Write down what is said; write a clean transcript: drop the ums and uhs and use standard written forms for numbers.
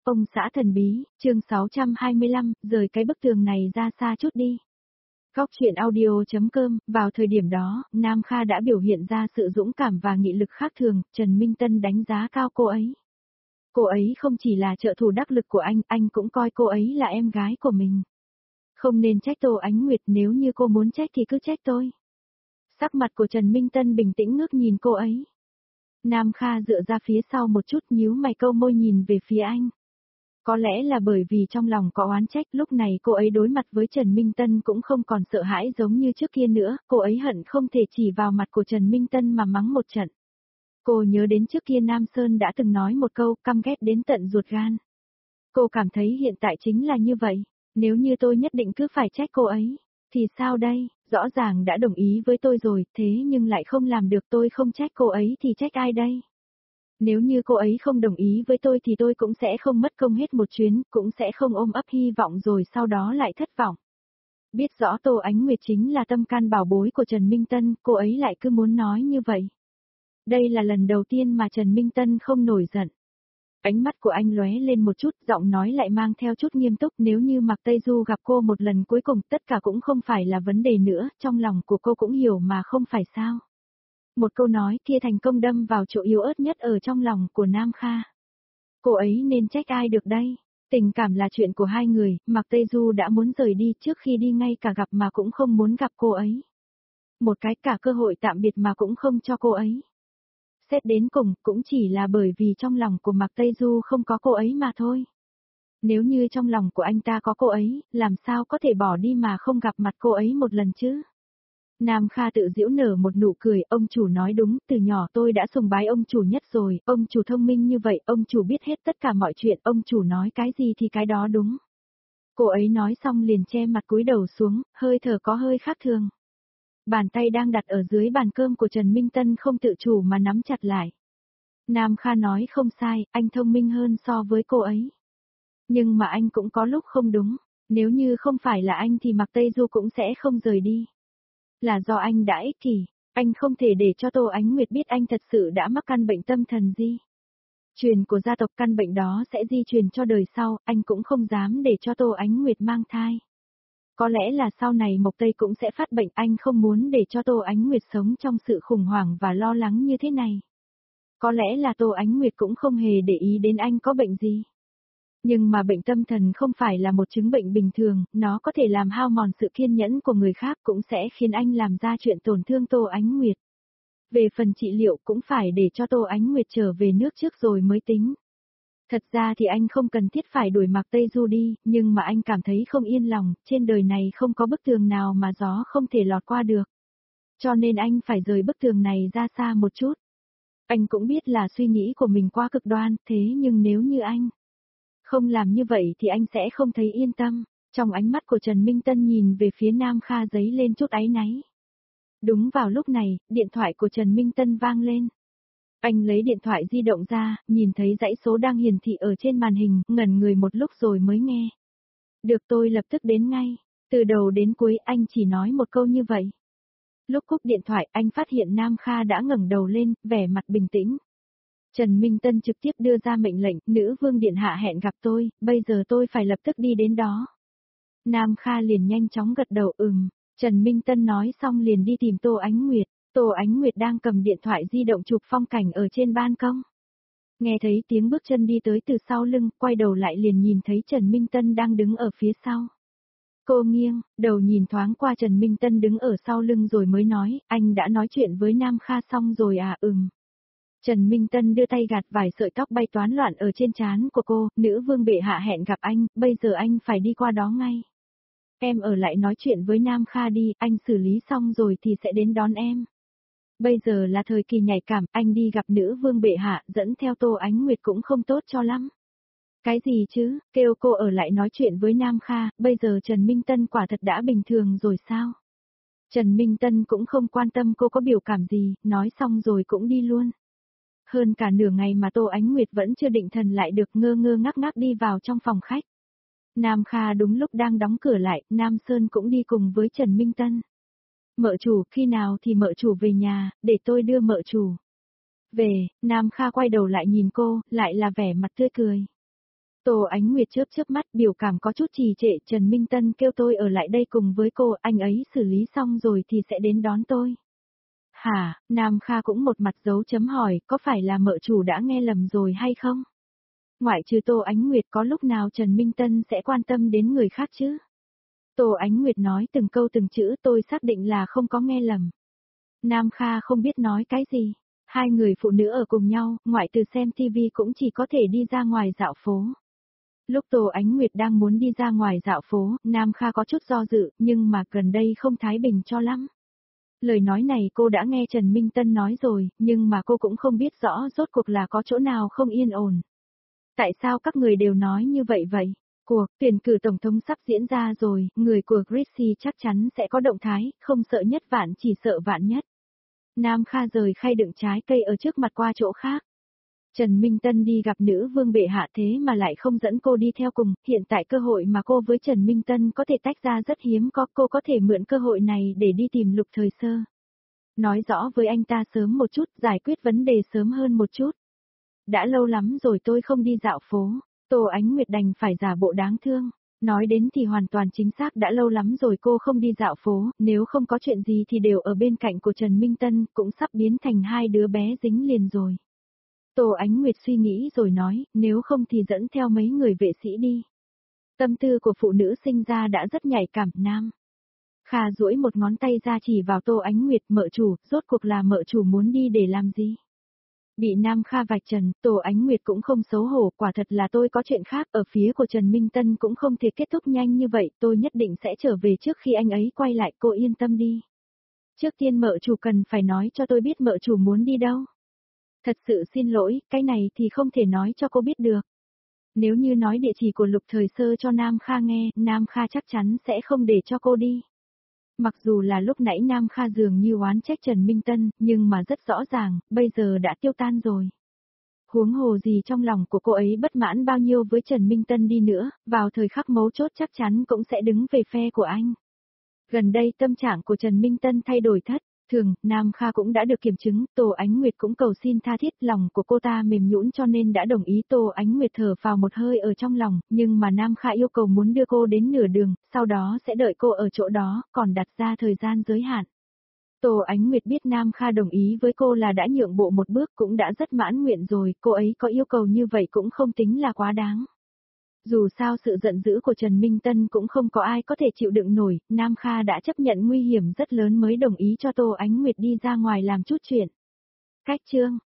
Ông xã thần bí, chương 625, rời cái bức tường này ra xa chút đi. Góc truyện audio.com, vào thời điểm đó, Nam Kha đã biểu hiện ra sự dũng cảm và nghị lực khác thường, Trần Minh Tân đánh giá cao cô ấy. Cô ấy không chỉ là trợ thủ đắc lực của anh cũng coi cô ấy là em gái của mình. Không nên trách Tô Ánh Nguyệt, nếu như cô muốn trách thì cứ trách tôi. Sắc mặt của Trần Minh Tân bình tĩnh ngước nhìn cô ấy. Nam Kha dựa ra phía sau một chút, nhíu mày câu môi nhìn về phía anh. Có lẽ là bởi vì trong lòng có oán trách, lúc này cô ấy đối mặt với Trần Minh Tân cũng không còn sợ hãi giống như trước kia nữa, cô ấy hận không thể chỉ vào mặt của Trần Minh Tân mà mắng một trận. Cô nhớ đến trước kia Nam Sơn đã từng nói một câu căm ghét đến tận ruột gan. Cô cảm thấy hiện tại chính là như vậy, nếu như tôi nhất định cứ phải trách cô ấy, thì sao đây, rõ ràng đã đồng ý với tôi rồi, thế nhưng lại không làm được, tôi không trách cô ấy thì trách ai đây? Nếu như cô ấy không đồng ý với tôi thì tôi cũng sẽ không mất công hết một chuyến, cũng sẽ không ôm ấp hy vọng rồi sau đó lại thất vọng. Biết rõ Tô Ánh Nguyệt chính là tâm can bảo bối của Trần Minh Tân, cô ấy lại cứ muốn nói như vậy. Đây là lần đầu tiên mà Trần Minh Tân không nổi giận. Ánh mắt của anh lóe lên một chút, giọng nói lại mang theo chút nghiêm túc, nếu như Mạc Tây Du gặp cô một lần cuối cùng tất cả cũng không phải là vấn đề nữa, trong lòng của cô cũng hiểu mà không phải sao. Một câu nói kia thành công đâm vào chỗ yếu ớt nhất ở trong lòng của Nam Kha. Cô ấy nên trách ai được đây? Tình cảm là chuyện của hai người, Mạc Tây Du đã muốn rời đi, trước khi đi ngay cả gặp mà cũng không muốn gặp cô ấy. Một cái cả cơ hội tạm biệt mà cũng không cho cô ấy. Xét đến cùng, cũng chỉ là bởi vì trong lòng của Mạc Tây Du không có cô ấy mà thôi. Nếu như trong lòng của anh ta có cô ấy, làm sao có thể bỏ đi mà không gặp mặt cô ấy một lần chứ? Nam Kha tự giễu nở một nụ cười, ông chủ nói đúng, từ nhỏ tôi đã sùng bái ông chủ nhất rồi, ông chủ thông minh như vậy, ông chủ biết hết tất cả mọi chuyện, ông chủ nói cái gì thì cái đó đúng. Cô ấy nói xong liền che mặt cúi đầu xuống, hơi thở có hơi khác thường. Bàn tay đang đặt ở dưới bàn cơm của Trần Minh Tân không tự chủ mà nắm chặt lại. Nam Kha nói không sai, anh thông minh hơn so với cô ấy. Nhưng mà anh cũng có lúc không đúng, nếu như không phải là anh thì Mạc Tây Du cũng sẽ không rời đi. Là do anh đã ích kỷ, anh không thể để cho Tô Ánh Nguyệt biết anh thật sự đã mắc căn bệnh tâm thần di truyền của gia tộc, căn bệnh đó sẽ di truyền cho đời sau, anh cũng không dám để cho Tô Ánh Nguyệt mang thai. Có lẽ là sau này Mộc Tây cũng sẽ phát bệnh, anh không muốn để cho Tô Ánh Nguyệt sống trong sự khủng hoảng và lo lắng như thế này. Có lẽ là Tô Ánh Nguyệt cũng không hề để ý đến anh có bệnh gì. Nhưng mà bệnh tâm thần không phải là một chứng bệnh bình thường, nó có thể làm hao mòn sự kiên nhẫn của người khác, cũng sẽ khiến anh làm ra chuyện tổn thương Tô Ánh Nguyệt. Về phần trị liệu cũng phải để cho Tô Ánh Nguyệt trở về nước trước rồi mới tính. Thật ra thì anh không cần thiết phải đuổi Mạc Tây Du đi, nhưng mà anh cảm thấy không yên lòng, trên đời này không có bức tường nào mà gió không thể lọt qua được. Cho nên anh phải rời bức tường này ra xa một chút. Anh cũng biết là suy nghĩ của mình quá cực đoan, thế nhưng nếu như anh không làm như vậy thì anh sẽ không thấy yên tâm. Trong ánh mắt của Trần Minh Tân nhìn về phía Nam Kha dấy lên chút áy náy. Đúng vào lúc này, điện thoại của Trần Minh Tân vang lên. Anh lấy điện thoại di động ra, nhìn thấy dãy số đang hiển thị ở trên màn hình, ngẩn người một lúc rồi mới nghe. Được, tôi lập tức đến ngay. Từ đầu đến cuối anh chỉ nói một câu như vậy. Lúc cúp điện thoại anh phát hiện Nam Kha đã ngẩng đầu lên, vẻ mặt bình tĩnh. Trần Minh Tân trực tiếp đưa ra mệnh lệnh, nữ vương điện hạ hẹn gặp tôi, bây giờ tôi phải lập tức đi đến đó. Nam Kha liền nhanh chóng gật đầu Trần Minh Tân nói xong liền đi tìm Tô Ánh Nguyệt. Tô Ánh Nguyệt đang cầm điện thoại di động chụp phong cảnh ở trên ban công. Nghe thấy tiếng bước chân đi tới từ sau lưng, quay đầu lại liền nhìn thấy Trần Minh Tân đang đứng ở phía sau. Cô nghiêng, đầu nhìn thoáng qua Trần Minh Tân đứng ở sau lưng rồi mới nói, anh đã nói chuyện với Nam Kha xong rồi à? Trần Minh Tân đưa tay gạt vài sợi tóc bay toán loạn ở trên trán của cô, nữ vương bệ hạ hẹn gặp anh, bây giờ anh phải đi qua đó ngay. Em ở lại nói chuyện với Nam Kha đi, anh xử lý xong rồi thì sẽ đến đón em. Bây giờ là thời kỳ nhạy cảm, anh đi gặp nữ vương bệ hạ, dẫn theo Tô Ánh Nguyệt cũng không tốt cho lắm. Cái gì chứ, kêu cô ở lại nói chuyện với Nam Kha, bây giờ Trần Minh Tân quả thật đã bình thường rồi sao? Trần Minh Tân cũng không quan tâm cô có biểu cảm gì, nói xong rồi cũng đi luôn. Hơn cả nửa ngày mà Tô Ánh Nguyệt vẫn chưa định thần lại được, ngơ ngơ ngác ngác đi vào trong phòng khách. Nam Kha đúng lúc đang đóng cửa lại, Nam Sơn cũng đi cùng với Trần Minh Tân. Mợ chủ, khi nào thì mợ chủ về nhà, để tôi đưa mợ chủ về. Nam Kha quay đầu lại nhìn cô, lại là vẻ mặt tươi cười. Tô Ánh Nguyệt chớp chớp mắt, biểu cảm có chút trì trệ. Trần Minh Tân kêu tôi ở lại đây cùng với cô, anh ấy xử lý xong rồi thì sẽ đến đón tôi. Hả, Nam Kha cũng một mặt dấu chấm hỏi, có phải là mợ chủ đã nghe lầm rồi hay không? Ngoại trừ Tô Ánh Nguyệt, có lúc nào Trần Minh Tân sẽ quan tâm đến người khác chứ? Tô Ánh Nguyệt nói từng câu từng chữ, tôi xác định là không có nghe lầm. Nam Kha không biết nói cái gì. Hai người phụ nữ ở cùng nhau, ngoại trừ xem TV cũng chỉ có thể đi ra ngoài dạo phố. Lúc Tô Ánh Nguyệt đang muốn đi ra ngoài dạo phố, Nam Kha có chút do dự, nhưng mà gần đây không thái bình cho lắm. Lời nói này cô đã nghe Trần Minh Tân nói rồi, nhưng mà cô cũng không biết rõ rốt cuộc là có chỗ nào không yên ổn. Tại sao các người đều nói như vậy vậy? Cuộc tuyển cử tổng thống sắp diễn ra rồi, người của Chrissy chắc chắn sẽ có động thái, không sợ nhất vạn chỉ sợ vạn nhất. Nam Kha rời khay đựng trái cây ở trước mặt qua chỗ khác. Trần Minh Tân đi gặp nữ vương bệ hạ thế mà lại không dẫn cô đi theo cùng, hiện tại cơ hội mà cô với Trần Minh Tân có thể tách ra rất hiếm có, cô có thể mượn cơ hội này để đi tìm Lục Thời Sơ. Nói rõ với anh ta sớm một chút, giải quyết vấn đề sớm hơn một chút. Đã lâu lắm rồi tôi không đi dạo phố, Tô Ánh Nguyệt đành phải giả bộ đáng thương. Nói đến thì hoàn toàn chính xác, đã lâu lắm rồi cô không đi dạo phố, nếu không có chuyện gì thì đều ở bên cạnh của Trần Minh Tân, cũng sắp biến thành hai đứa bé dính liền rồi. Tô Ánh Nguyệt suy nghĩ rồi nói, nếu không thì dẫn theo mấy người vệ sĩ đi. Tâm tư của phụ nữ sinh ra đã rất nhạy cảm. Nam Kha duỗi một ngón tay ra chỉ vào Tô Ánh Nguyệt, mợ chủ, rốt cuộc là mợ chủ muốn đi để làm gì? Bị Nam Kha vạch trần, Tô Ánh Nguyệt cũng không xấu hổ, quả thật là tôi có chuyện khác, ở phía của Trần Minh Tân cũng không thể kết thúc nhanh như vậy, tôi nhất định sẽ trở về trước khi anh ấy quay lại, cô yên tâm đi. Trước tiên mợ chủ cần phải nói cho tôi biết mợ chủ muốn đi đâu. Thật sự xin lỗi, cái này thì không thể nói cho cô biết được. Nếu như nói địa chỉ của Lục Thời Sơ cho Nam Kha nghe, Nam Kha chắc chắn sẽ không để cho cô đi. Mặc dù là lúc nãy Nam Kha dường như oán trách Trần Minh Tân, nhưng mà rất rõ ràng, bây giờ đã tiêu tan rồi. Huống hồ gì trong lòng của cô ấy bất mãn bao nhiêu với Trần Minh Tân đi nữa, vào thời khắc mấu chốt chắc chắn cũng sẽ đứng về phe của anh. Gần đây tâm trạng của Trần Minh Tân thay đổi thất thường, Nam Kha cũng đã được kiểm chứng, Tô Ánh Nguyệt cũng cầu xin tha thiết, lòng của cô ta mềm nhũn cho nên đã đồng ý. Tô Ánh Nguyệt thở phào một hơi ở trong lòng, nhưng mà Nam Kha yêu cầu muốn đưa cô đến nửa đường, sau đó sẽ đợi cô ở chỗ đó, còn đặt ra thời gian giới hạn. Tô Ánh Nguyệt biết Nam Kha đồng ý với cô là đã nhượng bộ một bước, cũng đã rất mãn nguyện rồi, cô ấy có yêu cầu như vậy cũng không tính là quá đáng. Dù sao sự giận dữ của Trần Minh Tân cũng không có ai có thể chịu đựng nổi, Nam Kha đã chấp nhận nguy hiểm rất lớn mới đồng ý cho Tô Ánh Nguyệt đi ra ngoài làm chút chuyện. Cách chương